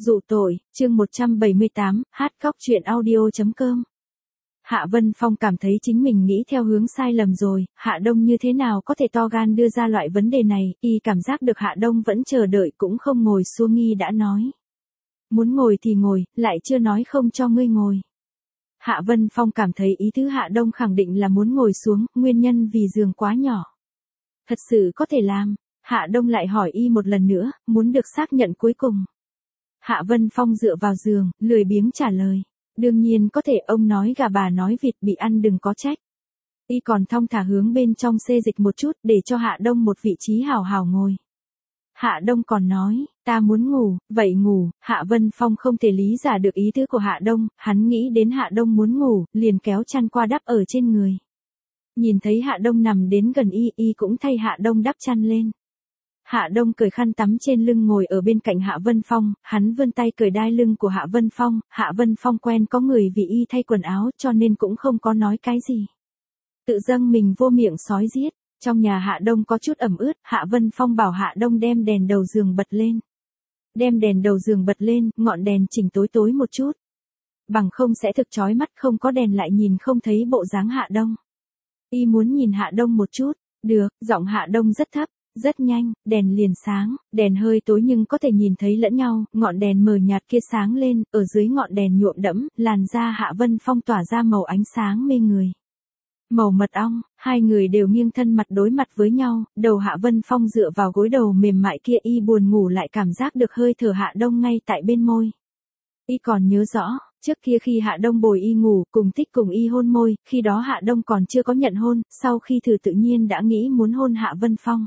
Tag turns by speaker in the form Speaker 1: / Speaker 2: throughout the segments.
Speaker 1: Dụ tội, chương 178, hát khóc chuyện audio.com. Hạ Vân Phong cảm thấy chính mình nghĩ theo hướng sai lầm rồi, Hạ Đông như thế nào có thể to gan đưa ra loại vấn đề này, y cảm giác được Hạ Đông vẫn chờ đợi cũng không ngồi xuống y đã nói. Muốn ngồi thì ngồi, lại chưa nói không cho ngươi ngồi. Hạ Vân Phong cảm thấy ý tứ Hạ Đông khẳng định là muốn ngồi xuống, nguyên nhân vì giường quá nhỏ. Thật sự có thể làm, Hạ Đông lại hỏi y một lần nữa, muốn được xác nhận cuối cùng. Hạ Vân Phong dựa vào giường, lười biếng trả lời. Đương nhiên có thể, ông nói gà bà nói vịt bị ăn đừng có trách. Y còn thong thả hướng bên trong xê dịch một chút để cho Hạ Đông một vị trí hào hào ngồi. Hạ Đông còn nói, ta muốn ngủ, vậy ngủ. Hạ Vân Phong không thể lý giải được ý tứ của Hạ Đông, hắn nghĩ đến Hạ Đông muốn ngủ, liền kéo chăn qua đắp ở trên người. Nhìn thấy Hạ Đông nằm đến gần y cũng thay Hạ Đông đắp chăn lên. Hạ Đông cởi khăn tắm trên lưng ngồi ở bên cạnh Hạ Vân Phong, hắn vươn tay cởi đai lưng của Hạ Vân Phong, Hạ Vân Phong quen có người vì y thay quần áo cho nên cũng không có nói cái gì. Tự dâng mình vô miệng sói giết, trong nhà Hạ Đông có chút ẩm ướt, Hạ Vân Phong bảo Hạ Đông đem đèn đầu giường bật lên. Đem đèn đầu giường bật lên, ngọn đèn chỉnh tối tối một chút. Bằng không sẽ thực chói mắt, không có đèn lại nhìn không thấy bộ dáng Hạ Đông. Y muốn nhìn Hạ Đông một chút, được, giọng Hạ Đông rất thấp. Rất nhanh, đèn liền sáng, đèn hơi tối nhưng có thể nhìn thấy lẫn nhau, ngọn đèn mờ nhạt kia sáng lên, ở dưới ngọn đèn nhuộm đẫm, làn da Hạ Vân Phong tỏa ra màu ánh sáng mê người. Màu mật ong, hai người đều nghiêng thân mặt đối mặt với nhau, đầu Hạ Vân Phong dựa vào gối đầu mềm mại kia y buồn ngủ lại cảm giác được hơi thở Hạ Đông ngay tại bên môi. Y còn nhớ rõ, trước kia khi Hạ Đông bồi y ngủ, cùng thích cùng y hôn môi, khi đó Hạ Đông còn chưa có nhận hôn, sau khi thử tự nhiên đã nghĩ muốn hôn Hạ Vân Phong.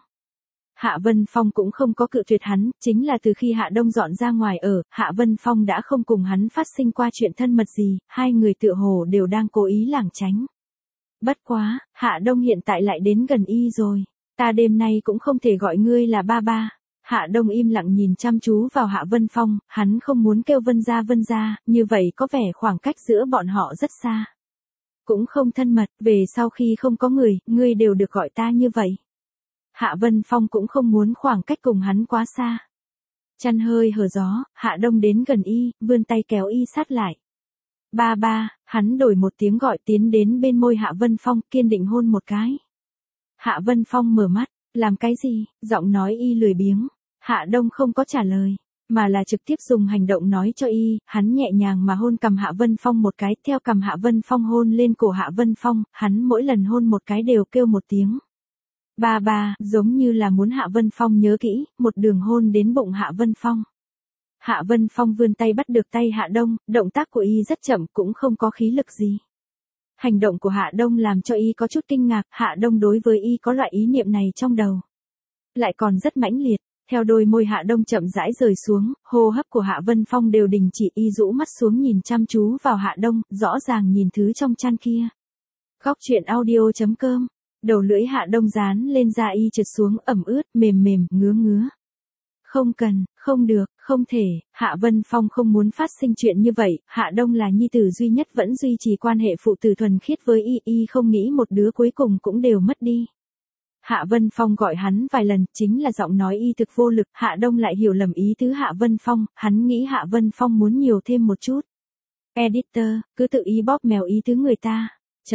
Speaker 1: Hạ Vân Phong cũng không có cự tuyệt hắn, chính là từ khi Hạ Đông dọn ra ngoài ở, Hạ Vân Phong đã không cùng hắn phát sinh qua chuyện thân mật gì, hai người tựa hồ đều đang cố ý lảng tránh. Bất quá, Hạ Đông hiện tại lại đến gần y rồi, ta đêm nay cũng không thể gọi ngươi là ba ba. Hạ Đông im lặng nhìn chăm chú vào Hạ Vân Phong, hắn không muốn kêu Vân gia, như vậy có vẻ khoảng cách giữa bọn họ rất xa. Cũng không thân mật, về sau khi không có người, ngươi đều được gọi ta như vậy. Hạ Vân Phong cũng không muốn khoảng cách cùng hắn quá xa. Chăn hơi hở gió, Hạ Đông đến gần y, vươn tay kéo y sát lại. Ba ba, hắn đổi một tiếng gọi tiến đến bên môi Hạ Vân Phong, kiên định hôn một cái. Hạ Vân Phong mở mắt, làm cái gì, giọng nói y lười biếng. Hạ Đông không có trả lời, mà là trực tiếp dùng hành động nói cho y, hắn nhẹ nhàng mà hôn cằm Hạ Vân Phong một cái, theo cằm Hạ Vân Phong hôn lên cổ Hạ Vân Phong, hắn mỗi lần hôn một cái đều kêu một tiếng. Ba ba, giống như là muốn Hạ Vân Phong nhớ kỹ, một đường hôn đến bụng Hạ Vân Phong. Hạ Vân Phong vươn tay bắt được tay Hạ Đông, động tác của y rất chậm cũng không có khí lực gì. Hành động của Hạ Đông làm cho y có chút kinh ngạc, Hạ Đông đối với y có loại ý niệm này trong đầu. Lại còn rất mãnh liệt, theo đôi môi Hạ Đông chậm rãi rời xuống, hô hấp của Hạ Vân Phong đều đình chỉ, y rũ mắt xuống nhìn chăm chú vào Hạ Đông, rõ ràng nhìn thứ trong chăn kia. Khóc chuyện audio.com. Đầu lưỡi Hạ Đông dán lên da y trượt xuống, ẩm ướt, mềm mềm, ngứa. Không cần, không được, không thể, Hạ Vân Phong không muốn phát sinh chuyện như vậy, Hạ Đông là nhi tử duy nhất vẫn duy trì quan hệ phụ tử thuần khiết với y không nghĩ một đứa cuối cùng cũng đều mất đi. Hạ Vân Phong gọi hắn vài lần, chính là giọng nói y thực vô lực, Hạ Đông lại hiểu lầm ý tứ Hạ Vân Phong, hắn nghĩ Hạ Vân Phong muốn nhiều thêm một chút. Editor, cứ tự ý bóp mèo ý tứ người ta.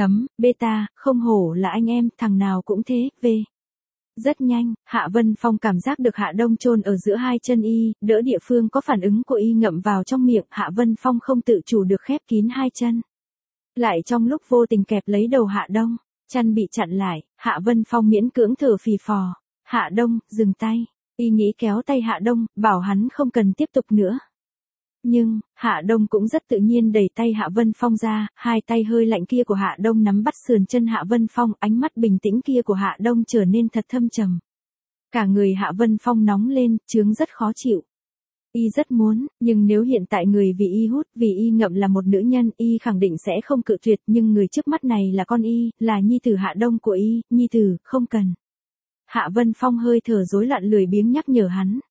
Speaker 1: Beta, không hổ là anh em, thằng nào cũng thế, về. Rất nhanh, Hạ Vân Phong cảm giác được Hạ Đông chôn ở giữa hai chân y, đỡ địa phương có phản ứng của y ngậm vào trong miệng, Hạ Vân Phong không tự chủ được khép kín hai chân. Lại trong lúc vô tình kẹp lấy đầu Hạ Đông, chân bị chặn lại, Hạ Vân Phong miễn cưỡng thở phì phò. Hạ Đông, dừng tay, y nghĩ kéo tay Hạ Đông, bảo hắn không cần tiếp tục nữa. Nhưng, Hạ Đông cũng rất tự nhiên đẩy tay Hạ Vân Phong ra, hai tay hơi lạnh kia của Hạ Đông nắm bắt sườn chân Hạ Vân Phong, ánh mắt bình tĩnh kia của Hạ Đông trở nên thật thâm trầm. Cả người Hạ Vân Phong nóng lên, chướng rất khó chịu. Y rất muốn, nhưng nếu hiện tại người vì y hút, vì y ngậm là một nữ nhân, y khẳng định sẽ không cự tuyệt, nhưng người trước mắt này là con y, là nhi tử Hạ Đông của y, nhi tử, không cần. Hạ Vân Phong hơi thở rối loạn lười biếng nhắc nhở hắn.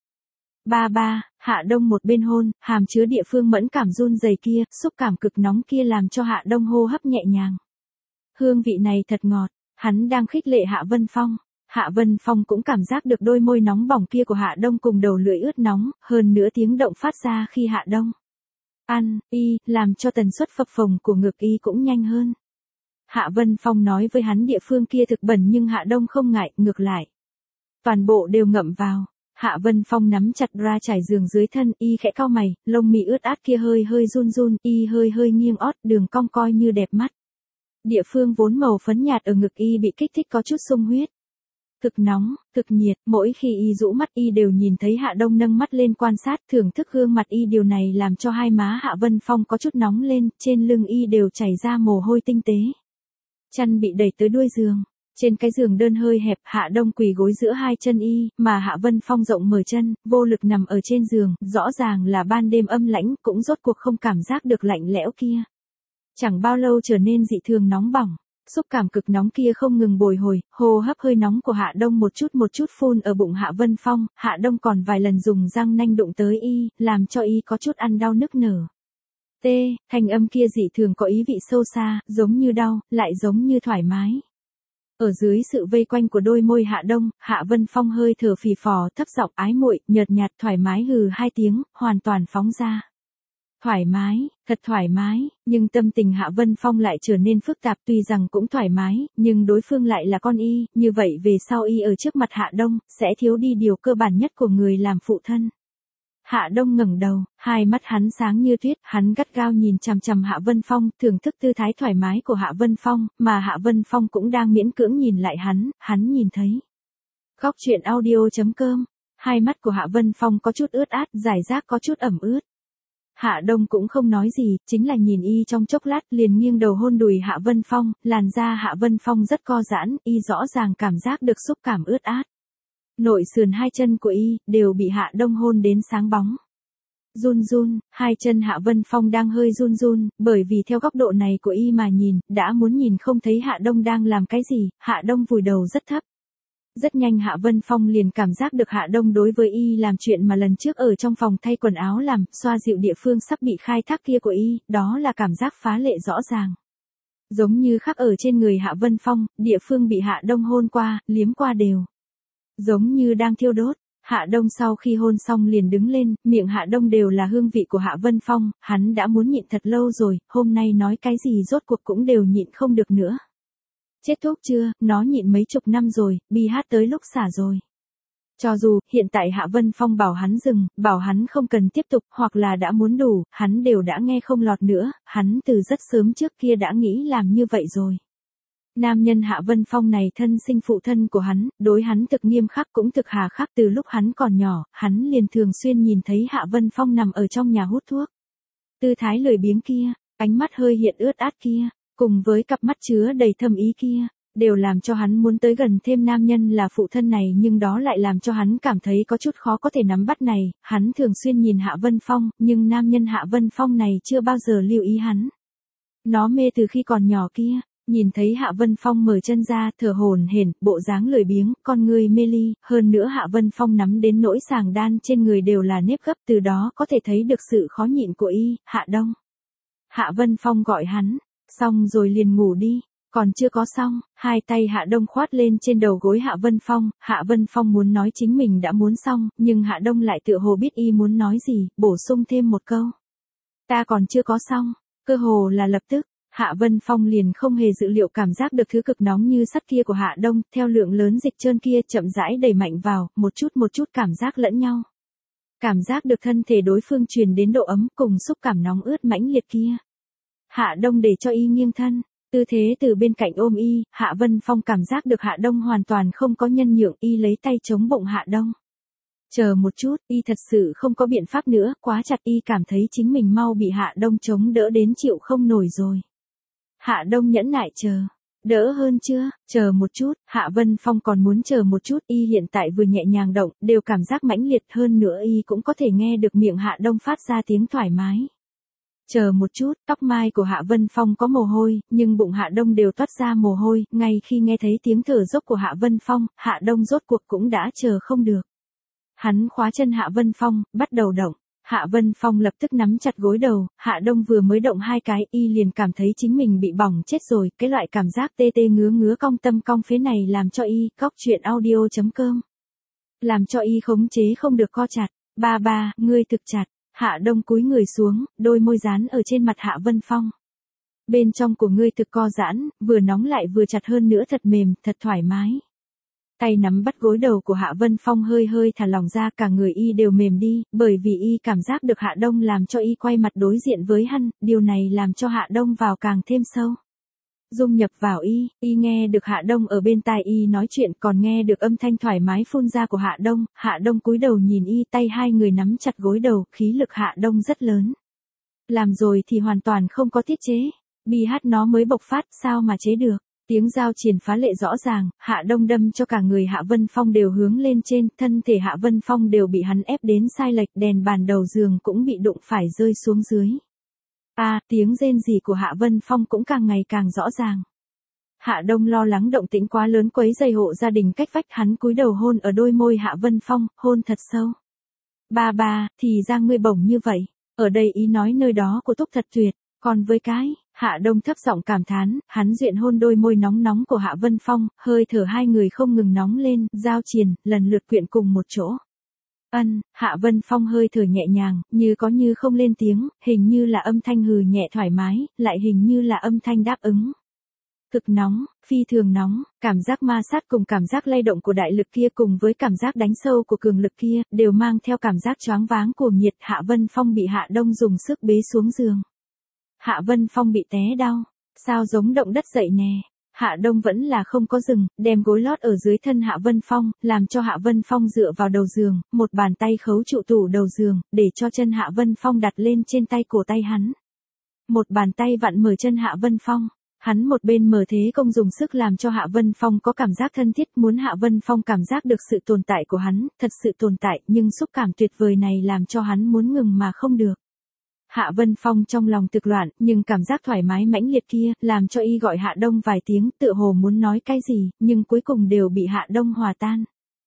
Speaker 1: Ba ba, Hạ Đông một bên hôn, hàm chứa địa phương mẫn cảm run rẩy kia, xúc cảm cực nóng kia làm cho Hạ Đông hô hấp nhẹ nhàng. Hương vị này thật ngọt, hắn đang khích lệ Hạ Vân Phong. Hạ Vân Phong cũng cảm giác được đôi môi nóng bỏng kia của Hạ Đông cùng đầu lưỡi ướt nóng, hơn nữa tiếng động phát ra khi Hạ Đông ăn, làm cho tần suất phập phồng của ngực cũng nhanh hơn. Hạ Vân Phong nói với hắn địa phương kia thực bẩn nhưng Hạ Đông không ngại, ngược lại. Toàn bộ đều ngậm vào. Hạ Vân Phong nắm chặt ra trải giường dưới thân, khẽ cau mày, lông mi ướt át kia hơi hơi run run, hơi hơi nghiêng ót, đường cong coi như đẹp mắt. Địa phương vốn màu phấn nhạt ở ngực bị kích thích có chút sung huyết. Cực nóng, cực nhiệt, mỗi khi rũ mắt đều nhìn thấy Hạ Đông nâng mắt lên quan sát, thưởng thức gương mặt điều này làm cho hai má Hạ Vân Phong có chút nóng lên, trên lưng đều chảy ra mồ hôi tinh tế. Chăn bị đẩy tới đuôi giường. Trên cái giường đơn hơi hẹp, Hạ Đông quỳ gối giữa hai chân mà Hạ Vân Phong rộng mở chân, vô lực nằm ở trên giường, rõ ràng là ban đêm âm lãnh, cũng rốt cuộc không cảm giác được lạnh lẽo kia. Chẳng bao lâu trở nên dị thường nóng bỏng, xúc cảm cực nóng kia không ngừng bồi hồi, hô hấp hơi nóng của Hạ Đông một chút phun ở bụng Hạ Vân Phong, Hạ Đông còn vài lần dùng răng nanh đụng tới làm cho có chút ăn đau nức nở. Thanh âm kia dị thường có ý vị sâu xa, giống như đau, lại giống như thoải mái. Ở dưới sự vây quanh của đôi môi Hạ Đông, Hạ Vân Phong hơi thở phì phò, thấp giọng ái muội, nhợt nhạt thoải mái hừ hai tiếng, hoàn toàn phóng ra. Thoải mái, thật thoải mái, nhưng tâm tình Hạ Vân Phong lại trở nên phức tạp, tuy rằng cũng thoải mái, nhưng đối phương lại là con như vậy về sau ở trước mặt Hạ Đông, sẽ thiếu đi điều cơ bản nhất của người làm phụ thân. Hạ Đông ngẩng đầu, hai mắt hắn sáng như tuyết, hắn gắt gao nhìn chằm chằm Hạ Vân Phong, thưởng thức tư thái thoải mái của Hạ Vân Phong, mà Hạ Vân Phong cũng đang miễn cưỡng nhìn lại hắn nhìn thấy. Góc truyện audio.com, hai mắt của Hạ Vân Phong có chút ướt át, giải rác có chút ẩm ướt. Hạ Đông cũng không nói gì, chính là nhìn trong chốc lát liền nghiêng đầu hôn đùi Hạ Vân Phong, làn da Hạ Vân Phong rất co giãn, rõ ràng cảm giác được xúc cảm ướt át. Nội sườn hai chân của đều bị Hạ Đông hôn đến sáng bóng. Run, hai chân Hạ Vân Phong đang hơi run, bởi vì theo góc độ này của mà nhìn, đã muốn nhìn không thấy Hạ Đông đang làm cái gì, Hạ Đông vùi đầu rất thấp. Rất nhanh Hạ Vân Phong liền cảm giác được Hạ Đông đối với làm chuyện mà lần trước ở trong phòng thay quần áo làm, xoa dịu địa phương sắp bị khai thác kia của đó là cảm giác phá lệ rõ ràng. Giống như khắc ở trên người Hạ Vân Phong, địa phương bị Hạ Đông hôn qua, liếm qua đều. Giống như đang thiêu đốt. Hạ Đông sau khi hôn xong liền đứng lên, miệng Hạ Đông đều là hương vị của Hạ Vân Phong, hắn đã muốn nhịn thật lâu rồi, hôm nay nói cái gì rốt cuộc cũng đều nhịn không được nữa. Chết thuốc chưa, nó nhịn mấy chục năm rồi, bi hát tới lúc xả rồi. Cho dù, hiện tại Hạ Vân Phong bảo hắn dừng, bảo hắn không cần tiếp tục, hoặc là đã muốn đủ, hắn đều đã nghe không lọt nữa, hắn từ rất sớm trước kia đã nghĩ làm như vậy rồi. Nam nhân Hạ Vân Phong này thân sinh phụ thân của hắn, đối hắn thực nghiêm khắc cũng thực hà khắc, từ lúc hắn còn nhỏ, hắn liền thường xuyên nhìn thấy Hạ Vân Phong nằm ở trong nhà hút thuốc. Tư thái lười biếng kia, ánh mắt hơi hiện ướt át kia, cùng với cặp mắt chứa đầy thâm ý kia, đều làm cho hắn muốn tới gần thêm nam nhân là phụ thân này, nhưng đó lại làm cho hắn cảm thấy có chút khó có thể nắm bắt này, hắn thường xuyên nhìn Hạ Vân Phong, nhưng nam nhân Hạ Vân Phong này chưa bao giờ lưu ý hắn. Nó mê từ khi còn nhỏ kia. Nhìn thấy Hạ Vân Phong mở chân ra, thở hổn hển, bộ dáng lười biếng, con người mê ly, hơn nữa Hạ Vân Phong nắm đến nỗi sàng đan trên người đều là nếp gấp, từ đó có thể thấy được sự khó nhịn của Hạ Đông. Hạ Vân Phong gọi hắn, xong rồi liền ngủ đi, còn chưa có xong, hai tay Hạ Đông khoát lên trên đầu gối Hạ Vân Phong muốn nói chính mình đã muốn xong, nhưng Hạ Đông lại tựa hồ biết muốn nói gì, bổ sung thêm một câu. Ta còn chưa có xong, cơ hồ là lập tức. Hạ Vân Phong liền không hề dự liệu cảm giác được thứ cực nóng như sắt kia của Hạ Đông, theo lượng lớn dịch trơn kia chậm rãi đẩy mạnh vào, một chút cảm giác lẫn nhau. Cảm giác được thân thể đối phương truyền đến độ ấm cùng xúc cảm nóng ướt mãnh liệt kia. Hạ Đông để cho nghiêng thân, tư thế từ bên cạnh ôm Hạ Vân Phong cảm giác được Hạ Đông hoàn toàn không có nhân nhượng, lấy tay chống bụng Hạ Đông. Chờ một chút, thật sự không có biện pháp nữa, quá chặt cảm thấy chính mình mau bị Hạ Đông chống đỡ đến chịu không nổi rồi. Hạ Đông nhẫn nại chờ. Đỡ hơn chưa? Chờ một chút, Hạ Vân Phong còn muốn chờ một chút, hiện tại vừa nhẹ nhàng động, đều cảm giác mãnh liệt hơn nữa cũng có thể nghe được miệng Hạ Đông phát ra tiếng thoải mái. Chờ một chút, tóc mai của Hạ Vân Phong có mồ hôi, nhưng bụng Hạ Đông đều toát ra mồ hôi, ngay khi nghe thấy tiếng thở dốc của Hạ Vân Phong, Hạ Đông rốt cuộc cũng đã chờ không được. Hắn khóa chân Hạ Vân Phong, bắt đầu động. Hạ Vân Phong lập tức nắm chặt gối đầu, Hạ Đông vừa mới động hai cái, y liền cảm thấy chính mình bị bỏng chết rồi, cái loại cảm giác tê tê ngứa ngứa cong tâm cong phế này làm cho y, góc chuyện audio.com. Làm cho y khống chế không được co chặt, ba ba, ngươi thực chặt, Hạ Đông cúi người xuống, đôi môi dán ở trên mặt Hạ Vân Phong. Bên trong của ngươi thực co giãn, vừa nóng lại vừa chặt hơn nữa thật mềm, thật thoải mái. Tay nắm bắt gối đầu của Hạ Vân Phong hơi hơi thả lỏng ra, cả người y đều mềm đi, bởi vì y cảm giác được Hạ Đông làm cho y quay mặt đối diện với hắn, điều này làm cho Hạ Đông vào càng thêm sâu. Dung nhập vào y nghe được Hạ Đông ở bên tai y nói chuyện, còn nghe được âm thanh thoải mái phun ra của Hạ Đông cúi đầu nhìn y, tay hai người nắm chặt gối đầu, khí lực Hạ Đông rất lớn. Làm rồi thì hoàn toàn không có tiết chế, bi hát nó mới bộc phát, sao mà chế được. Tiếng dao triền phá lệ rõ ràng, Hạ Đông đâm cho cả người Hạ Vân Phong đều hướng lên trên, thân thể Hạ Vân Phong đều bị hắn ép đến sai lệch, đèn bàn đầu giường cũng bị đụng phải rơi xuống dưới. Tiếng rên rỉ của Hạ Vân Phong cũng càng ngày càng rõ ràng. Hạ Đông lo lắng động tĩnh quá lớn quấy rầy hộ gia đình cách vách, hắn cúi đầu hôn ở đôi môi Hạ Vân Phong, hôn thật sâu. Ba ba, thì ra ngươi bổng như vậy, ở đây ý nói nơi đó của Túc thật tuyệt, còn với cái, Hạ Đông thấp giọng cảm thán, hắn duyện hôn đôi môi nóng nóng của Hạ Vân Phong, hơi thở hai người không ngừng nóng lên, giao triền, lần lượt quyện cùng một chỗ. Hạ Vân Phong hơi thở nhẹ nhàng, như có như không lên tiếng, hình như là âm thanh hừ nhẹ thoải mái, lại hình như là âm thanh đáp ứng. Cực nóng, phi thường nóng, cảm giác ma sát cùng cảm giác lay động của đại lực kia cùng với cảm giác đánh sâu của cường lực kia, đều mang theo cảm giác choáng váng cuồng nhiệt. Hạ Vân Phong bị Hạ Đông dùng sức bế xuống giường. Hạ Vân Phong bị té đau, sao giống động đất dậy nè. Hạ Đông vẫn là không có dừng, đem gối lót ở dưới thân Hạ Vân Phong, làm cho Hạ Vân Phong dựa vào đầu giường, một bàn tay khấu trụ tủ đầu giường, để cho chân Hạ Vân Phong đặt lên trên tay cổ tay hắn. Một bàn tay vặn mở chân Hạ Vân Phong, hắn một bên mở thế công dùng sức làm cho Hạ Vân Phong có cảm giác thân thiết, muốn Hạ Vân Phong cảm giác được sự tồn tại của hắn, thật sự tồn tại, nhưng xúc cảm tuyệt vời này làm cho hắn muốn ngừng mà không được. Hạ Vân Phong trong lòng thực loạn, nhưng cảm giác thoải mái mãnh liệt kia, làm cho y gọi Hạ Đông vài tiếng, tựa hồ muốn nói cái gì, nhưng cuối cùng đều bị Hạ Đông hòa tan.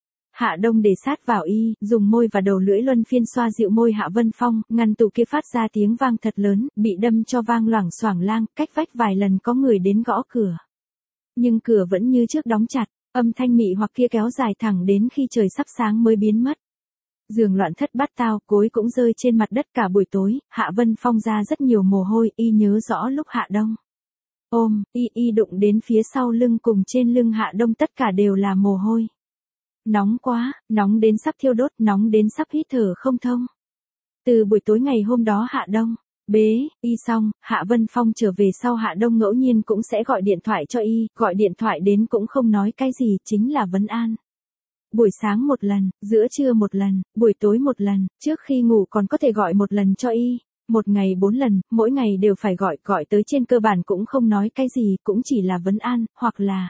Speaker 1: Hạ Đông để sát vào y, dùng môi và đầu lưỡi luân phiên xoa dịu môi Hạ Vân Phong, ngăn tủ kia phát ra tiếng vang thật lớn, bị đâm cho vang loảng xoảng lang, cách vách vài lần có người đến gõ cửa. Nhưng cửa vẫn như trước đóng chặt, âm thanh mị hoặc kia kéo dài thẳng đến khi trời sắp sáng mới biến mất. Giường loạn thất bát tao, gối cũng rơi trên mặt đất cả buổi tối, Hạ Vân Phong ra rất nhiều mồ hôi, y nhớ rõ lúc Hạ Đông ôm, y đụng đến phía sau lưng cùng trên lưng Hạ Đông tất cả đều là mồ hôi. Nóng quá, nóng đến sắp thiêu đốt, nóng đến sắp hít thở không thông. Từ buổi tối ngày hôm đó Hạ Đông bế y xong, Hạ Vân Phong trở về sau Hạ Đông ngẫu nhiên cũng sẽ gọi điện thoại cho y, gọi điện thoại đến cũng không nói cái gì, chính là vấn an. Buổi sáng một lần, giữa trưa một lần, buổi tối một lần, trước khi ngủ còn có thể gọi một lần cho y. Một ngày 4 lần, mỗi ngày đều phải gọi tới trên cơ bản cũng không nói cái gì, cũng chỉ là vấn an, hoặc là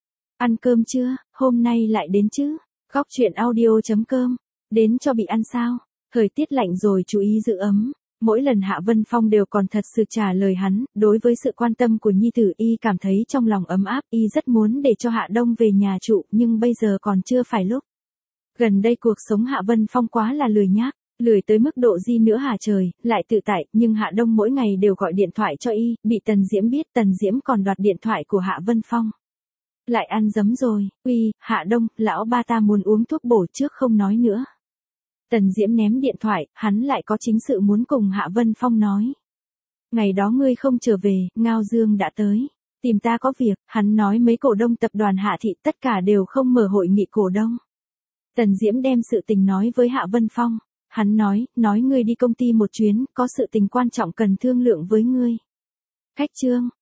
Speaker 1: ăn cơm chưa, hôm nay lại đến chứ. Góc chuyện audio.com, đến cho bị ăn sao? Thời tiết lạnh rồi chú ý giữ ấm. Mỗi lần Hạ Vân Phong đều còn thật sự trả lời hắn, đối với sự quan tâm của nhi tử y cảm thấy trong lòng ấm áp, y rất muốn để cho Hạ Đông về nhà trụ, nhưng bây giờ còn chưa phải lúc. Gần đây cuộc sống Hạ Vân Phong quá là lười nhác, lười tới mức độ gì nữa hả trời, lại tự tại, nhưng Hạ Đông mỗi ngày đều gọi điện thoại cho y, bị Tần Diễm biết, Tần Diễm còn đoạt điện thoại của Hạ Vân Phong. Lại ăn dấm rồi, uy, Hạ Đông, lão ba ta muốn uống thuốc bổ trước không nói nữa. Tần Diễm ném điện thoại, hắn lại có chính sự muốn cùng Hạ Vân Phong nói. Ngày đó ngươi không trở về, Ngao Dương đã tới. Tìm ta có việc, hắn nói mấy cổ đông tập đoàn Hạ Thị tất cả đều không mở hội nghị cổ đông. Tần Diễm đem sự tình nói với Hạ Vân Phong. Hắn nói ngươi đi công ty một chuyến, có sự tình quan trọng cần thương lượng với ngươi. Khách trương,